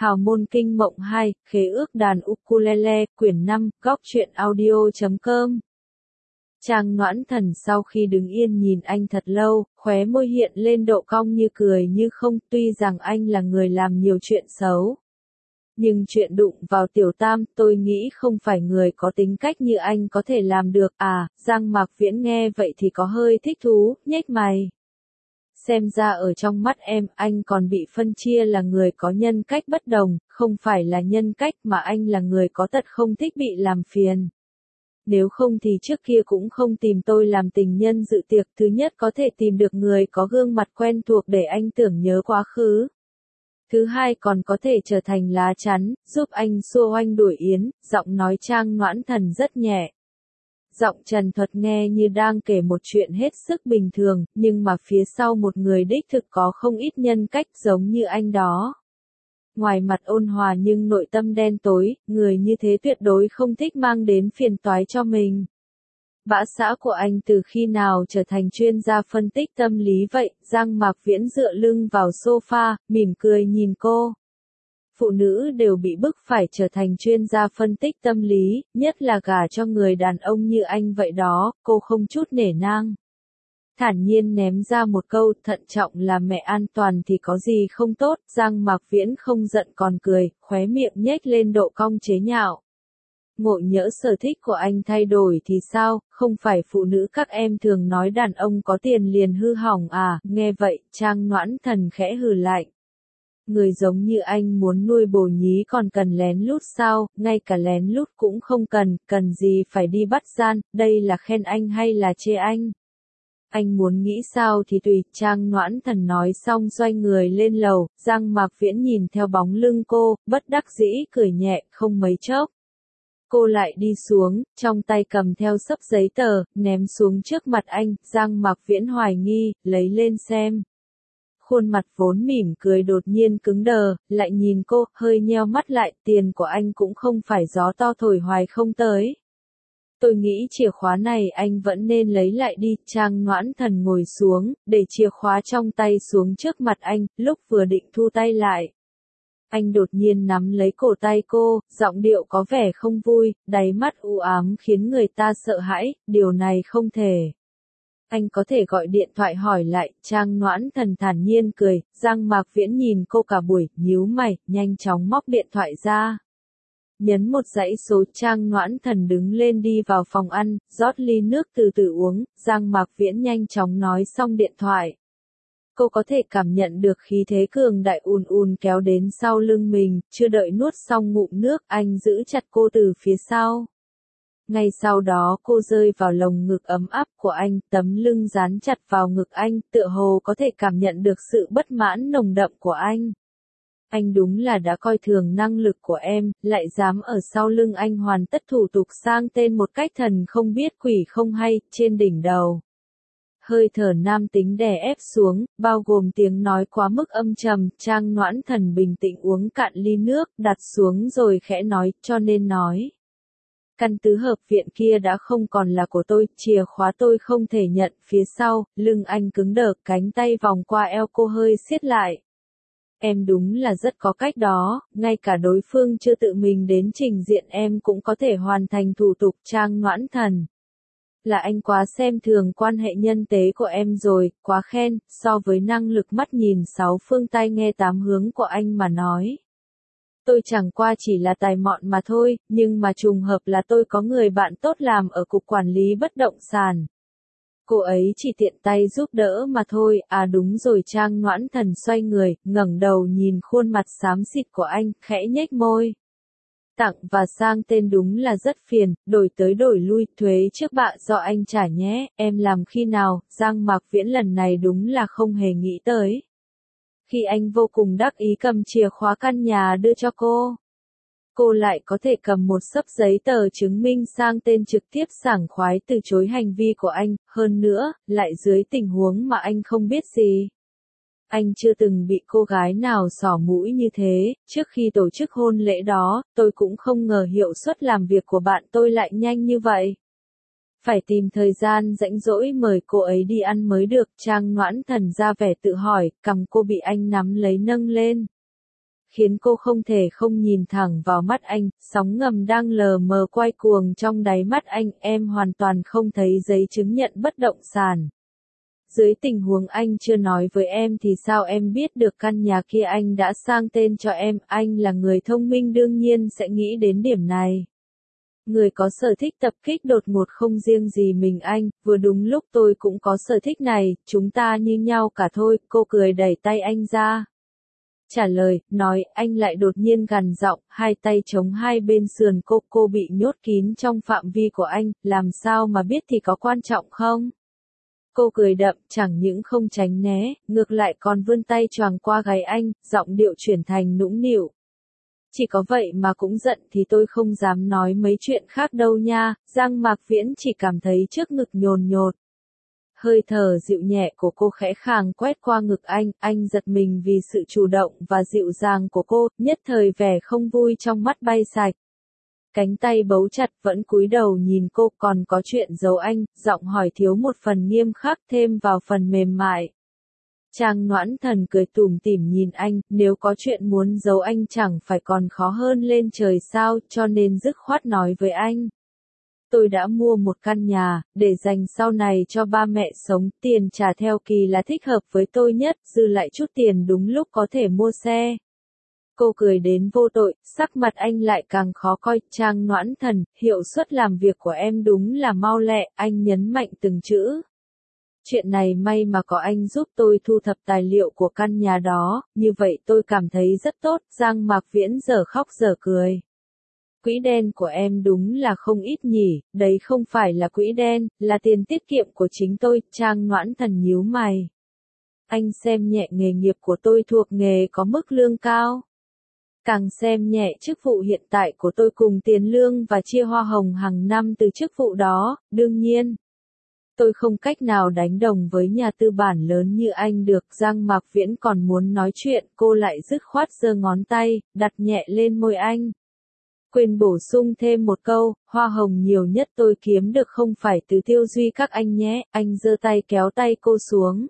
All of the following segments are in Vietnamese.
Hào môn kinh mộng 2, khế ước đàn ukulele, quyển 5, góc truyện audio.com. Trang Noãn Thần sau khi đứng yên nhìn anh thật lâu, khóe môi hiện lên độ cong như cười như không, tuy rằng anh là người làm nhiều chuyện xấu. Nhưng chuyện đụng vào Tiểu Tam, tôi nghĩ không phải người có tính cách như anh có thể làm được. À, Giang Mạc Viễn nghe vậy thì có hơi thích thú, nhếch mày. Xem ra ở trong mắt em, anh còn bị phân chia là người có nhân cách bất đồng, không phải là nhân cách mà anh là người có tật không thích bị làm phiền. Nếu không thì trước kia cũng không tìm tôi làm tình nhân dự tiệc, thứ nhất có thể tìm được người có gương mặt quen thuộc để anh tưởng nhớ quá khứ. Thứ hai còn có thể trở thành lá chắn, giúp anh xua oanh đuổi yến, giọng nói Trang Noãn Thần rất nhẹ. Giọng Trần Thuật nghe như đang kể một chuyện hết sức bình thường, nhưng mà phía sau một người đích thực có không ít nhân cách giống như anh đó. Ngoài mặt ôn hòa nhưng nội tâm đen tối, người như thế tuyệt đối không thích mang đến phiền toái cho mình. Bã xã của anh từ khi nào trở thành chuyên gia phân tích tâm lý vậy? Giang Mạc Viễn dựa lưng vào sofa, mỉm cười nhìn cô. Phụ nữ đều bị bức phải trở thành chuyên gia phân tích tâm lý, nhất là gả cho người đàn ông như anh vậy đó, cô không chút nể nang. Thản nhiên ném ra một câu, thận trọng là mẹ an toàn thì có gì không tốt. Giang Mạc Viễn không giận còn cười, khóe miệng nhếch lên độ cong chế nhạo. Ngộ nhỡ sở thích của anh thay đổi thì sao, không phải phụ nữ các em thường nói đàn ông có tiền liền hư hỏng à? Nghe vậy, Trang Noãn Thần khẽ hừ lạnh. Người giống như anh muốn nuôi bồ nhí còn cần lén lút sao? Ngay cả lén lút cũng không cần gì phải đi bắt gian, đây là khen anh hay là chê anh? Anh muốn nghĩ sao thì tùy. Trang Noãn Thần nói xong xoay người lên lầu, Giang Mạc Viễn nhìn theo bóng lưng cô, bất đắc dĩ cười nhẹ, không mấy chốc. Cô lại đi xuống, trong tay cầm theo xấp giấy tờ, ném xuống trước mặt anh. Giang Mạc Viễn hoài nghi, lấy lên xem. Khuôn mặt vốn mỉm cười đột nhiên cứng đờ, lại nhìn cô, hơi nheo mắt lại, tiền của anh cũng không phải gió to thổi hoài không tới. Tôi nghĩ chìa khóa này anh vẫn nên lấy lại đi. Trang Noãn Thần ngồi xuống, để chìa khóa trong tay xuống trước mặt anh, lúc vừa định thu tay lại. Anh đột nhiên nắm lấy cổ tay cô, giọng điệu có vẻ không vui, đáy mắt u ám khiến người ta sợ hãi, điều này không thể. Anh có thể gọi điện thoại hỏi lại. Trang Noãn Thần thản nhiên cười. Giang Mạc Viễn nhìn cô cả buổi, nhíu mày, nhanh chóng móc điện thoại ra. Nhấn một dãy số. Trang Noãn Thần đứng lên đi vào phòng ăn, rót ly nước từ từ uống. Giang Mạc Viễn nhanh chóng nói xong điện thoại. Cô có thể cảm nhận được khí thế cường đại ùn ùn kéo đến sau lưng mình, chưa đợi nuốt xong ngụm nước, anh giữ chặt cô từ phía sau. Ngay sau đó cô rơi vào lồng ngực ấm áp của anh, tấm lưng dán chặt vào ngực anh, tựa hồ có thể cảm nhận được sự bất mãn nồng đậm của anh. Anh đúng là đã coi thường năng lực của em, lại dám ở sau lưng anh hoàn tất thủ tục sang tên một cách thần không biết quỷ không hay, trên đỉnh đầu. Hơi thở nam tính đè ép xuống, bao gồm tiếng nói quá mức âm trầm. Trang Noãn Thần bình tĩnh uống cạn ly nước, đặt xuống rồi khẽ nói, cho nên nói. Căn tứ hợp viện kia đã không còn là của tôi, chìa khóa tôi không thể nhận. Phía sau, lưng anh cứng đờ, cánh tay vòng qua eo cô hơi siết lại. Em đúng là rất có cách đó, ngay cả đối phương chưa tự mình đến trình diện em cũng có thể hoàn thành thủ tục. Trang Noãn Thần. Là anh quá xem thường quan hệ nhân tế của em rồi, quá khen, so với năng lực mắt nhìn sáu phương tai nghe tám hướng của anh mà nói. Tôi chẳng qua chỉ là tài mọn mà thôi, nhưng mà trùng hợp là tôi có người bạn tốt làm ở cục quản lý bất động sản. Cô ấy chỉ tiện tay giúp đỡ mà thôi. À đúng rồi. Trang Noãn Thần xoay người, ngẩng đầu nhìn khuôn mặt xám xịt của anh, khẽ nhếch môi. Tặng và sang tên đúng là rất phiền, đổi tới đổi lui, thuế trước bạ do anh trả nhé, em làm khi nào? Giang Mạc Viễn lần này đúng là không hề nghĩ tới. Khi anh vô cùng đắc ý cầm chìa khóa căn nhà đưa cho cô lại có thể cầm một xấp giấy tờ chứng minh sang tên trực tiếp sảng khoái từ chối hành vi của anh, hơn nữa, lại dưới tình huống mà anh không biết gì. Anh chưa từng bị cô gái nào xỏ mũi như thế. Trước khi tổ chức hôn lễ đó, tôi cũng không ngờ hiệu suất làm việc của bạn tôi lại nhanh như vậy. Phải tìm thời gian rảnh rỗi mời cô ấy đi ăn mới được. Trang Noãn Thần ra vẻ tự hỏi, cằm cô bị anh nắm lấy nâng lên. khiến cô không thể không nhìn thẳng vào mắt anh, sóng ngầm đang lờ mờ quay cuồng trong đáy mắt anh, em hoàn toàn không thấy giấy chứng nhận bất động sản. Dưới tình huống anh chưa nói với em thì sao em biết được căn nhà kia anh đã sang tên cho em, anh là người thông minh đương nhiên sẽ nghĩ đến điểm này. Người có sở thích tập kích đột ngột không riêng gì mình anh, vừa đúng lúc tôi cũng có sở thích này, chúng ta như nhau cả thôi, cô cười đẩy tay anh ra. Trả lời, nói, anh lại đột nhiên gằn giọng, hai tay chống hai bên sườn cô bị nhốt kín trong phạm vi của anh, làm sao mà biết thì có quan trọng không? Cô cười đậm, chẳng những không tránh né, ngược lại còn vươn tay choàng qua gáy anh, giọng điệu chuyển thành nũng nịu. Chỉ có vậy mà cũng giận thì tôi không dám nói mấy chuyện khác đâu nha, Giang Mạc Viễn chỉ cảm thấy trước ngực nhồn nhột. Hơi thở dịu nhẹ của cô khẽ khàng quét qua ngực anh giật mình vì sự chủ động và dịu dàng của cô, nhất thời vẻ không vui trong mắt bay sạch. Cánh tay bấu chặt vẫn cúi đầu nhìn cô, còn có chuyện giấu anh, giọng hỏi thiếu một phần nghiêm khắc thêm vào phần mềm mại. Trang Noãn Thần cười tủm tỉm nhìn anh, nếu có chuyện muốn giấu anh chẳng phải còn khó hơn lên trời sao, cho nên dứt khoát nói với anh. Tôi đã mua một căn nhà, để dành sau này cho ba mẹ sống, tiền trả theo kỳ là thích hợp với tôi nhất, dư lại chút tiền đúng lúc có thể mua xe. Cô cười đến vô tội, sắc mặt anh lại càng khó coi, Trang Noãn Thần, hiệu suất làm việc của em đúng là mau lẹ, anh nhấn mạnh từng chữ. Chuyện này may mà có anh giúp tôi thu thập tài liệu của căn nhà đó, như vậy tôi cảm thấy rất tốt, Giang Mạc Viễn giờ khóc giờ cười. Quỹ đen của em đúng là không ít nhỉ, đấy không phải là quỹ đen, là tiền tiết kiệm của chính tôi, Trang Noãn Thần nhíu mày. Anh xem nhẹ nghề nghiệp của tôi thuộc nghề có mức lương cao. Càng xem nhẹ chức vụ hiện tại của tôi cùng tiền lương và chia hoa hồng hàng năm từ chức vụ đó, đương nhiên. Tôi không cách nào đánh đồng với nhà tư bản lớn như anh được, Giang Mạc Viễn còn muốn nói chuyện, cô lại dứt khoát giơ ngón tay, đặt nhẹ lên môi anh. Quên bổ sung thêm một câu, hoa hồng nhiều nhất tôi kiếm được không phải từ tiêu duy các anh nhé, anh giơ tay kéo tay cô xuống.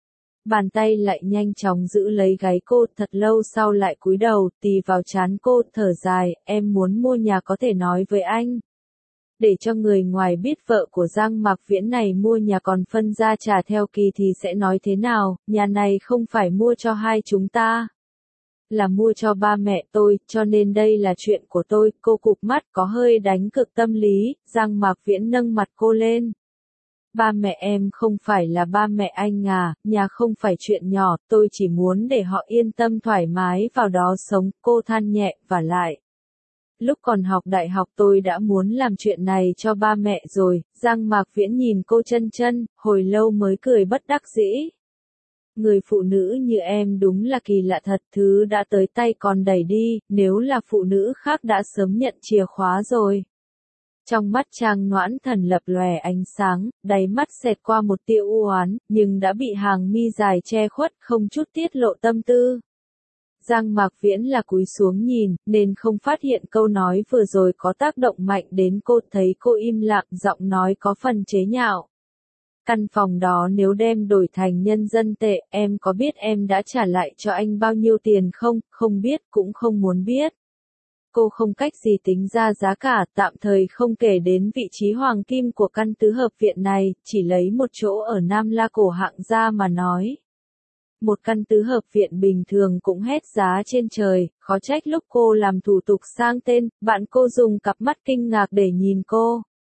Bàn tay lại nhanh chóng giữ lấy gáy cô, thật lâu sau lại cúi đầu, tì vào trán cô, thở dài, em muốn mua nhà có thể nói với anh. Để cho người ngoài biết vợ của Giang Mạc Viễn này mua nhà còn phân ra trả theo kỳ thì sẽ nói thế nào, nhà này không phải mua cho hai chúng ta. Là mua cho ba mẹ tôi, cho nên đây là chuyện của tôi, cô cụp mắt có hơi đánh cực tâm lý, Giang Mạc Viễn nâng mặt cô lên. Ba mẹ em không phải là ba mẹ anh à, nhà không phải chuyện nhỏ, tôi chỉ muốn để họ yên tâm thoải mái vào đó sống, cô than nhẹ, và lại. Lúc còn học đại học tôi đã muốn làm chuyện này cho ba mẹ rồi, Giang Mạc Viễn nhìn cô chân chân, hồi lâu mới cười bất đắc dĩ. Người phụ nữ như em đúng là kỳ lạ thật, thứ đã tới tay còn đẩy đi, nếu là phụ nữ khác đã sớm nhận chìa khóa rồi. Trong mắt Trang Noãn Thần lập lòe ánh sáng, đáy mắt xẹt qua một tia u oán, nhưng đã bị hàng mi dài che khuất, không chút tiết lộ tâm tư. Giang Mạc Viễn là cúi xuống nhìn, nên không phát hiện câu nói vừa rồi có tác động mạnh đến cô, thấy cô im lặng, giọng nói có phần chế nhạo. Căn phòng đó nếu đem đổi thành nhân dân tệ, em có biết em đã trả lại cho anh bao nhiêu tiền không? Không biết, cũng không muốn biết. Cô không cách gì tính ra giá cả, tạm thời không kể đến vị trí hoàng kim của căn tứ hợp viện này, chỉ lấy một chỗ ở Nam La Cổ hạng ra mà nói. Một căn tứ hợp viện bình thường cũng hết giá trên trời, khó trách lúc cô làm thủ tục sang tên, bạn cô dùng cặp mắt kinh ngạc để nhìn cô.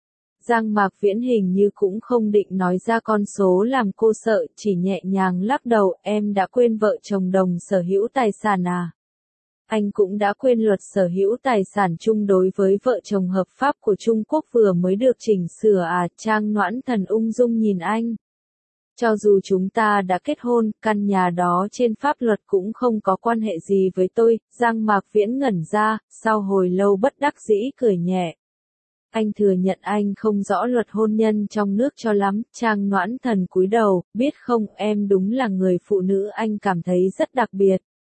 Giang Mạc Viễn hình như cũng không định nói ra con số làm cô sợ, chỉ nhẹ nhàng lắc đầu, em đã quên vợ chồng đồng sở hữu tài sản à? Anh cũng đã quên luật sở hữu tài sản chung đối với vợ chồng hợp pháp của Trung Quốc vừa mới được chỉnh sửa à? Trang Noãn Thần ung dung nhìn anh. Cho dù chúng ta đã kết hôn, căn nhà đó trên pháp luật cũng không có quan hệ gì với tôi, Giang Mạc Viễn ngẩn ra, sau hồi lâu bất đắc dĩ cười nhẹ. Anh thừa nhận anh không rõ luật hôn nhân trong nước cho lắm, Trang Noãn Thần cúi đầu, biết không, em đúng là người phụ nữ anh cảm thấy rất đặc biệt.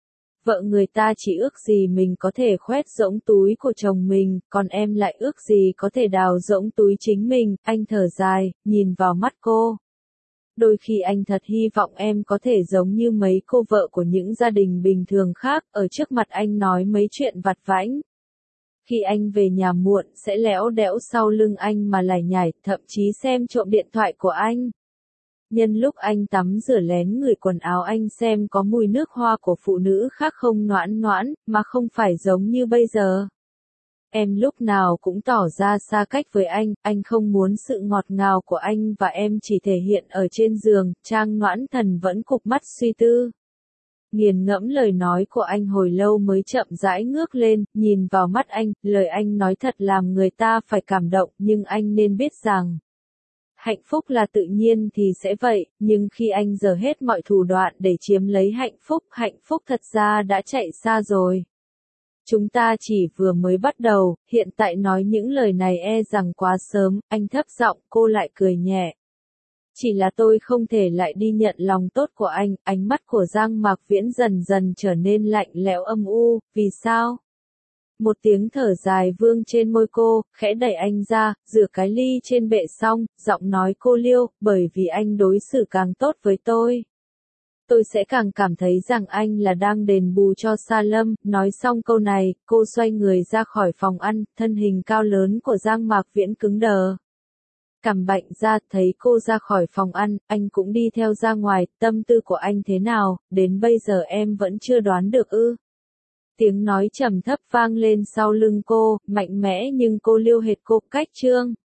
Vợ người ta chỉ ước gì mình có thể khoét rỗng túi của chồng mình, còn em lại ước gì có thể đào rỗng túi chính mình, anh thở dài, nhìn vào mắt cô. Đôi khi anh thật hy vọng em có thể giống như mấy cô vợ của những gia đình bình thường khác, ở trước mặt anh nói mấy chuyện vặt vãnh. Khi anh về nhà muộn sẽ lẽo đẽo sau lưng anh mà lải nhải, thậm chí xem trộm điện thoại của anh. Nhân lúc anh tắm rửa lén ngửi quần áo anh xem có mùi nước hoa của phụ nữ khác không, noãn noãn, mà không phải giống như bây giờ. Em lúc nào cũng tỏ ra xa cách với anh không muốn sự ngọt ngào của anh và em chỉ thể hiện ở trên giường. Trang Noãn Thần vẫn cụp mắt suy tư. Nghiền ngẫm lời nói của anh hồi lâu mới chậm rãi ngước lên, nhìn vào mắt anh, lời anh nói thật làm người ta phải cảm động, nhưng anh nên biết rằng hạnh phúc là tự nhiên thì sẽ vậy, nhưng khi anh dở hết mọi thủ đoạn để chiếm lấy hạnh phúc thật ra đã chạy xa rồi. Chúng ta chỉ vừa mới bắt đầu, hiện tại nói những lời này e rằng quá sớm, anh thấp giọng, cô lại cười nhẹ. Chỉ là tôi không thể lại đi nhận lòng tốt của anh, ánh mắt của Giang Mạc Viễn dần dần trở nên lạnh lẽo âm u, vì sao? Một tiếng thở dài vương trên môi cô, khẽ đẩy anh ra, rửa cái ly trên bệ xong, giọng nói cô liêu, bởi vì anh đối xử càng tốt với tôi sẽ càng cảm thấy rằng anh là đang đền bù cho Sa Lâm. Nói xong câu này, cô xoay người ra khỏi phòng ăn, thân hình cao lớn của Giang Mạc Viễn cứng đờ. Cằm bạnh ra, thấy cô ra khỏi phòng ăn, anh cũng đi theo ra ngoài, tâm tư của anh thế nào, đến bây giờ em vẫn chưa đoán được ư. Tiếng nói trầm thấp vang lên sau lưng cô, mạnh mẽ nhưng cô liêu hệt cô, cách trương.